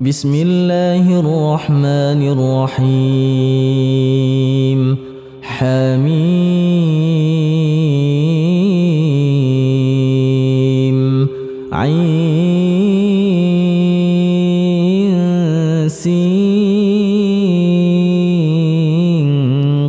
بسم الله الرحمن الرحيم حميم عين سين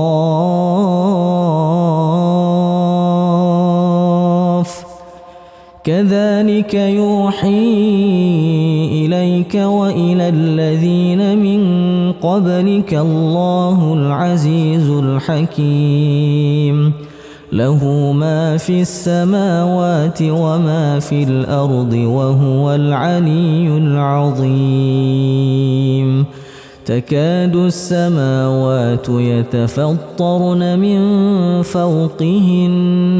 قاف كذلك يوحي إليك وإلى الذين من قبلك الله العزيز الحكيم له ما في السماوات وما في الأرض وهو العلي العظيم تكاد السماوات يتفطرن من فوقهن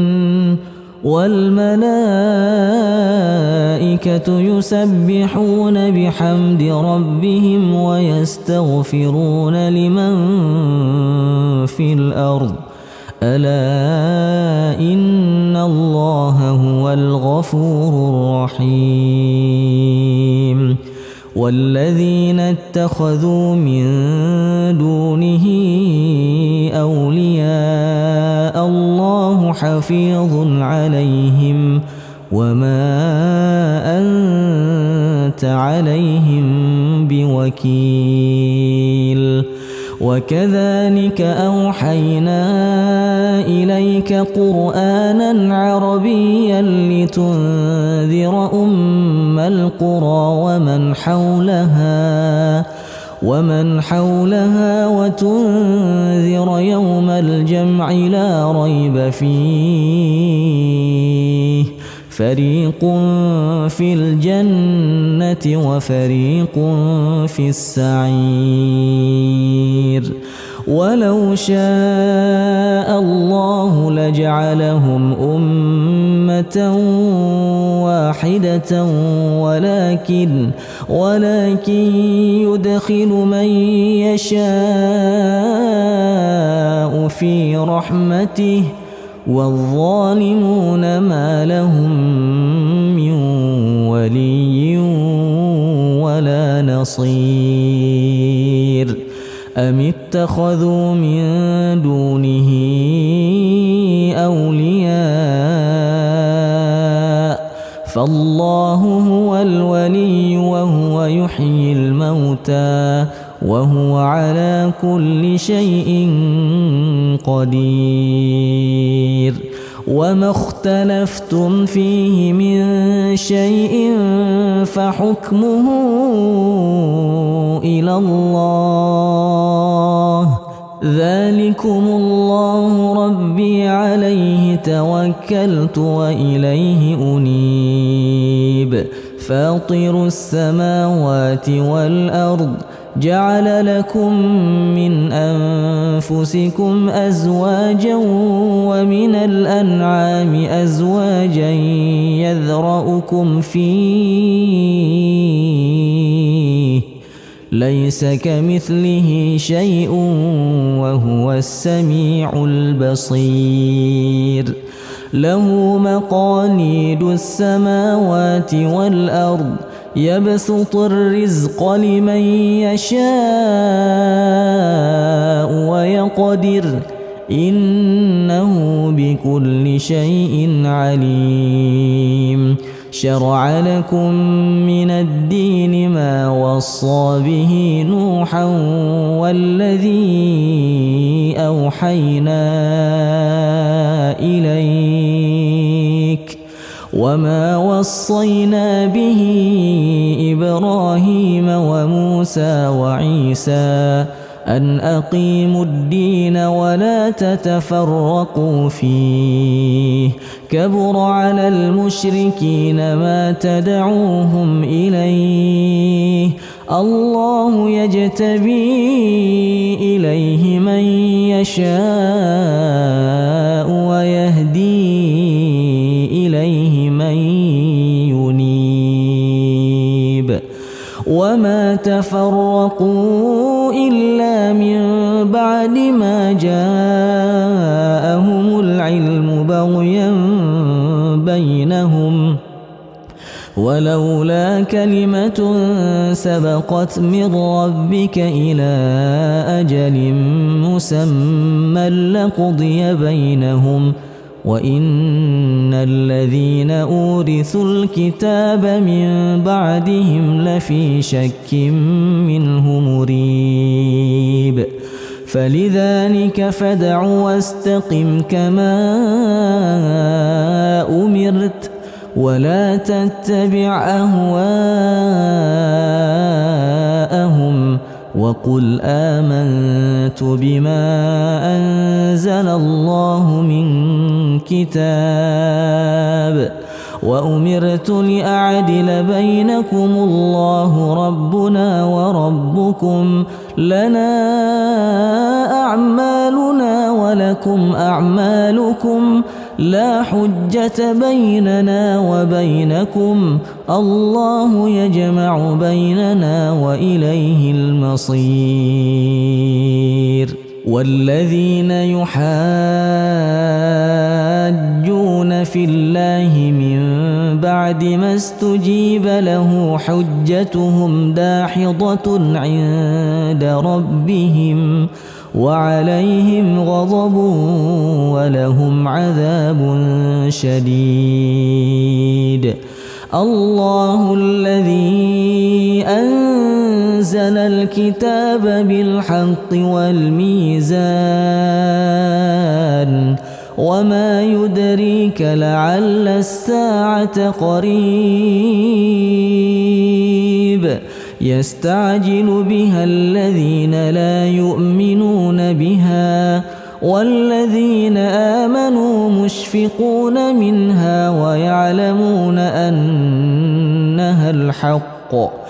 والملائكة يسبحون بحمد ربهم ويستغفرون لمن في الأرض ألا إن الله هو الغفور الرحيم والذين اتخذوا من دونه أولياء الله حفيظ عليهم وما أنت عليهم بوكيل وكذلك أوحينا إليك قرآنا عربيا لتنذر أم القرى ومن حولها وتنذر يوم الجمع لا ريب فيه فريق في الجنة وفريق في السعير ولو شاء الله لجعلهم أمة واحدة ولكن يدخل من يشاء في رحمته والظالمون ما لهم من ولي ولا نصير أم اتخذوا من دونه أولياء فالله هو الولي وهو يحيي الموتى وهو على كل شيء قدير وما اختلفتم فيه من شيء فحكمه إلى الله ذلكم الله ربي عليه توكلت وإليه أنيب فاطر السماوات والأرض جعل لكم من أنفسكم أزواجا ومن الأنعام أزواجا يذرأكم فيه ليس كمثله شيء وهو السميع البصير له مقاليد السماوات والأرض يبسط الرزق لمن يشاء ويقدر إنه بكل شيء عليم شرع لكم من الدين ما وصى به نوحا والذي أوحينا إليك وما وصينا به إبراهيم وموسى وعيسى أن أقيموا الدين ولا تتفرقوا فيه كبر على المشركين ما تدعوهم إليه الله يجتبي إليه من يشاء ويهدي إليه من ينيب وما تفرقوا إلا من بعد ما جاءهم العلم بغيا بينهم ولولا كلمة سبقت من ربك إلى أجل مسمى لقضي بينهم وإن الذين أورثوا الكتاب من بعدهم لفي شك منه مريب فلذلك فادع واستقم كما أمرت ولا تتبع أهواءهم وقل آمنت بما أنزل الله من كتاب وأمرت لأعدل بينكم الله ربنا وربكم لنا أعمالنا ولكم أعمالكم لا حجة بيننا وبينكم الله يجمع بيننا وإليه المصير والذين يحاجون في الله من بعد ما استجيب له حجتهم داحضة عند ربهم وعليهم غضب ولهم عذاب شديد الله الذي أنزل الكتاب بالحق والميزان وما يدريك لعل الساعة قريب يستعجل بها الذين لا يؤمنون بها والذين آمنوا مشفقون منها ويعلمون أنها الحق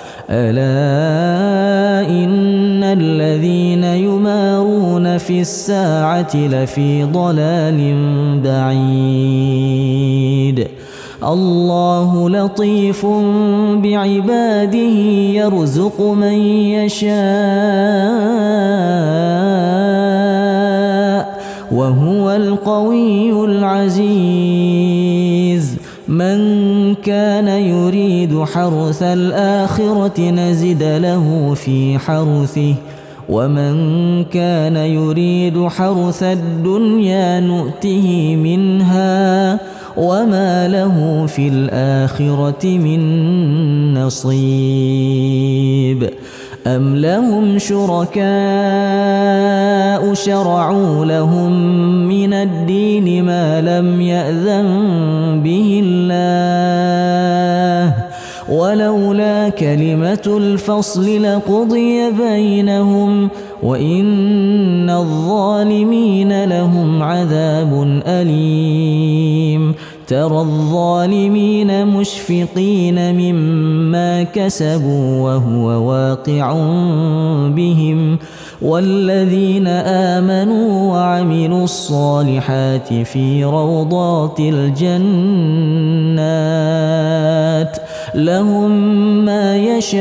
ألا إن الذين يمارون في الساعة لفي ضلال بعيد الله لطيف بعباده يرزق من يشاء وهو القوي العزيز من كان يريد حرث الآخرة نزد له في حرثه ومن كان يريد حرث الدنيا نؤته منها وما له في الآخرة من نصيب أم لهم شركاء شرعوا لهم من الدين ما لم يأذن به الله ولولا كلمة الفصل لقضي بينهم وإن الظالمين لهم عذاب أليم ترى الظالمين مشفقين مما كسبوا وهو واقع بهم والذين آمنوا وعملوا الصالحات في روضات الجنات لهم ما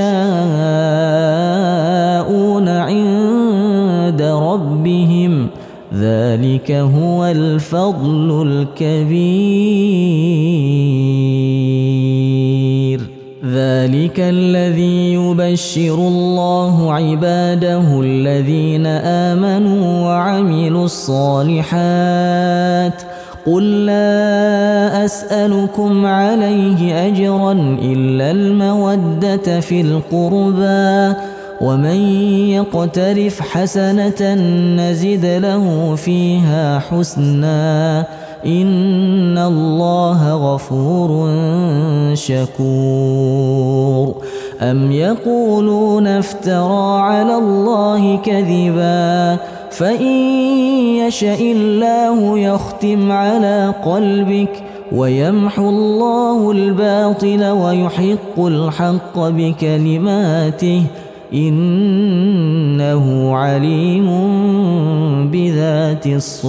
يشاءون عند ربهم ذلك هو الفضل الكبير ذلك الذي يبشر الله عباده الذين آمنوا وعملوا الصالحات قل لا أسألكم عليه أجرا إلا المودة في القربى ومن يقترف حسنة نزد له فيها حسنا إن الله غفور شكور أم يقولون افترى على الله كذبا فإن يشأ الله يختم على قلبك ويمحو الله الباطل ويحق الحق بكلماته إنه عليم بذات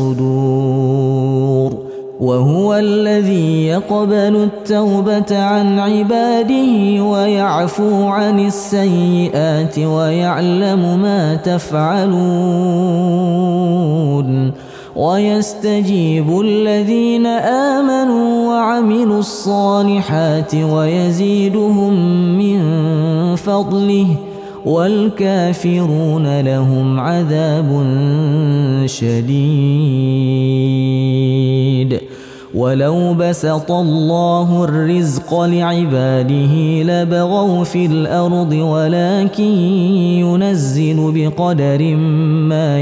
الصدور وهو الذي يقبل التوبة عن عباده ويعفو عن السيئات ويعلم ما تفعلون ويستجيب الذين آمنوا وعملوا الصالحات ويزيدهم من فضله والكافرون لهم عذاب شديد. ولو بسط الله الرزق لعباده لبغوا في الأرض ولكن ينزل بقدر ما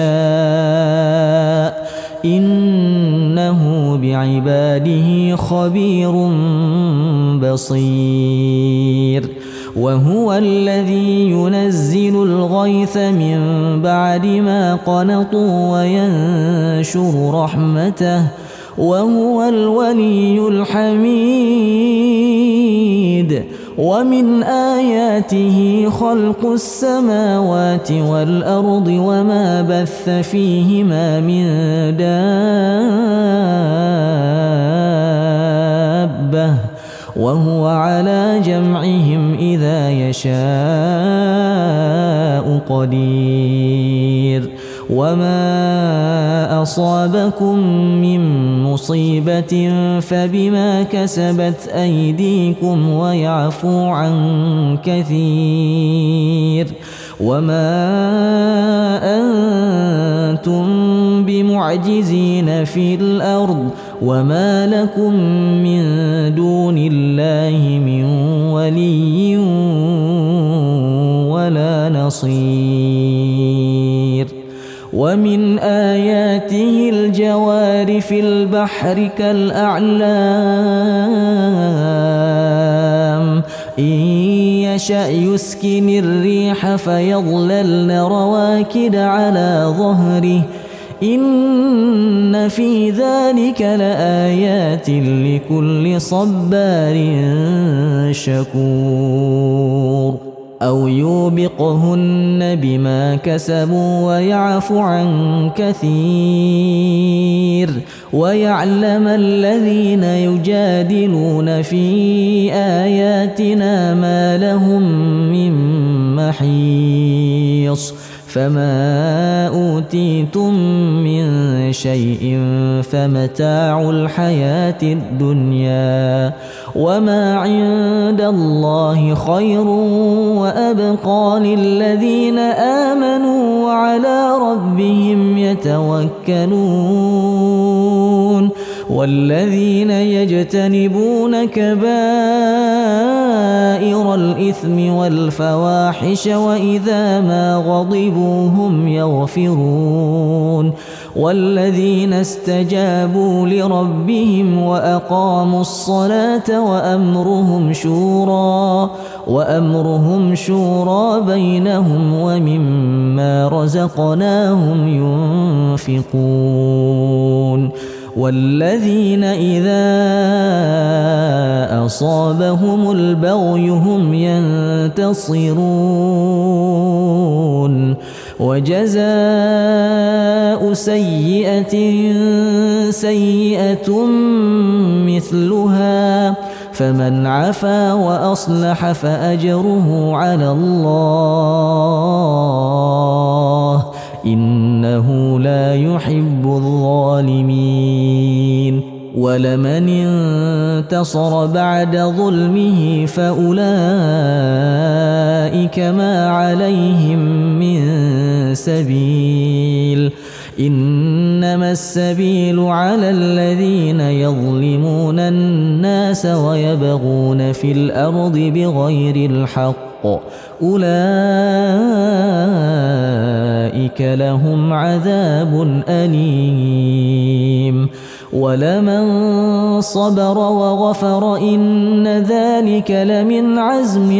يشاء إنه بعباده خبير بصير. وهو الذي ينزل الغيث من بعد ما قنطوا وينشر رحمته وهو الولي الحميد. ومن آياته خلق السماوات والأرض وما بث فيهما من دابة وهو على جمعهم إذا يشاء قدير. وما أصابكم من مصيبة فبما كسبت أيديكم ويعفو عن كثير. وما أنتم بمعجزين في الأرض وما لكم من دون الله من ولي ولا نصير. ومن آياته الجوار في البحر كالأعلام إن يشأ يسكن الريح فيظللن رواكد على ظهره إن في ذلك لآيات لكل صبار شكور. أو يوبقهن بما كسبوا ويعفو عن كثير. ويعلم الذين يجادلون في آياتنا ما لهم من محيص. فما أوتيتم من شيء فمتاع الحياة الدنيا وما عند الله خير وأبقى للذين آمنوا وعلى ربهم يتوكلون. والذين يجتنبون كبائر الإثم والفواحش وإذا ما غضبوا هم يغفرون. والذين استجابوا لربهم وأقاموا الصلاة وأمرهم شورى بينهم ومما رزقناهم ينفقون. والذين إذا أصابهم البغي هم ينتصرون. وجزاء سيئة سيئة مثلها فمن عفا وأصلح فأجره على الله إنه لا يحب الظالمين. ولمن انتصر بعد ظلمه فأولئك ما عليهم من سبيل إنما السبيل على الذين يظلمون الناس ويبغون في الأرض بغير الحق أولئك لهم عذاب أليم. ولمن صبر وغفر إن ذلك لمن عزم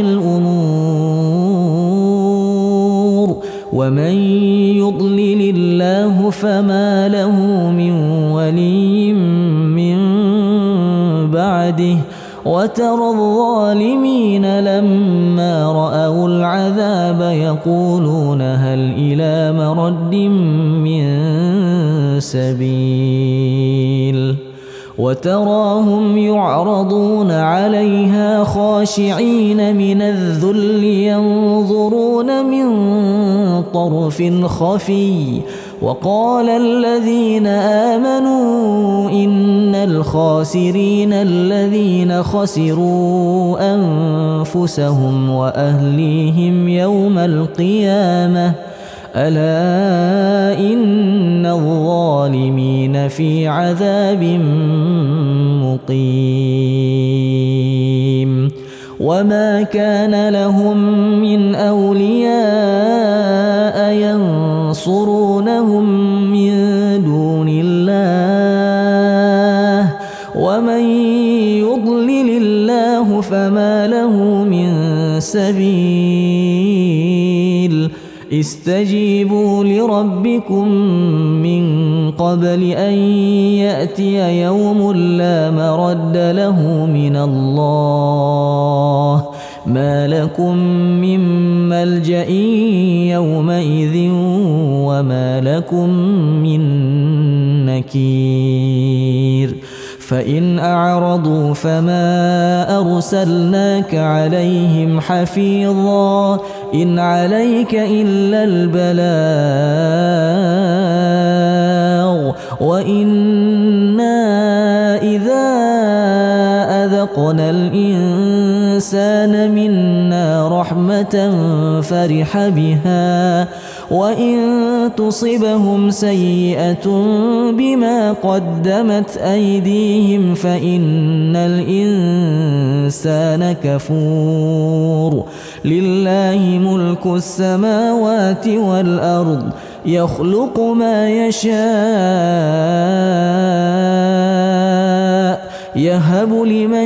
الأمور. ومن يضلل الله فما له من ولي من بعده. وترى الظالمين لما رأوا العذاب يقولون هل إلى مرد من سبيل. وتراهم يعرضون عليها خاشعين من الذل ينظرون من طرف خفي وقال الذين آمنوا إن الخاسرين الذين خسروا أنفسهم وأهليهم يوم القيامة ألا إن الظالمين في عذاب مقيم وما كان لهم من أولياء ينصرونهم من دون الله ومن يضلل الله فما له من سبيل استجيبوا لربكم من قبل أن يأتي يوم لا مرد له من الله ما لكم من ملجأ يومئذ وما لكم من نكير فإن أعرضوا فما أرسلناك عليهم حفيظا إن عليك إلا البلاغ وإنا إذا أذقنا الإنسان منا رحمة فرح بها وإن تصبهم سيئة بما قدمت أيديهم فإن الإنسان كفور لله ملك السماوات والأرض يخلق ما يشاء يهب لمن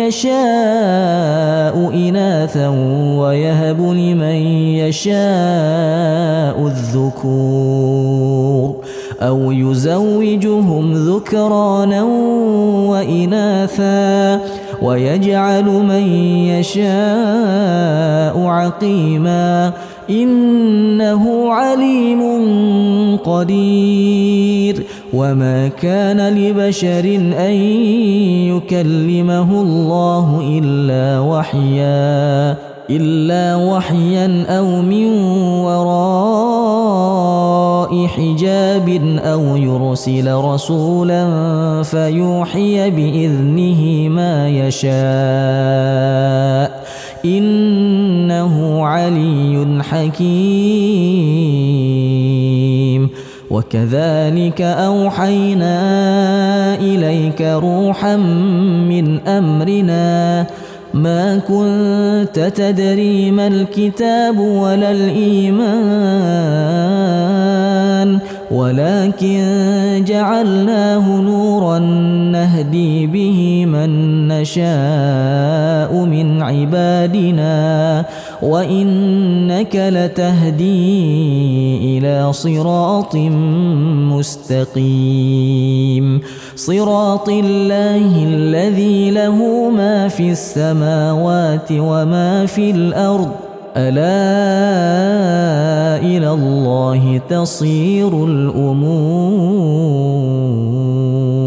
يشاء إناثا ويهب لمن يشاء الذكور أو يزوجهم ذكرانا وإناثا ويجعل من يشاء عقيما إنه عليم قدير وما كان لبشر أن يكلمه الله إلا وحيا أو من وراء حجاب أو يرسل رسولا فيوحي بإذنه ما يشاء إنه علي حكيم وكذلك أوحينا إليك روحا من أمرنا ما كنت تدري ما الكتاب ولا الإيمان ولكن جعلناه نورا نهدي به من نشاء من عبادنا وإنك لتهدي إلى صراط مستقيم صراط الله الذي له ما في السماوات وما في الأرض ألا إلى الله تصير الأمور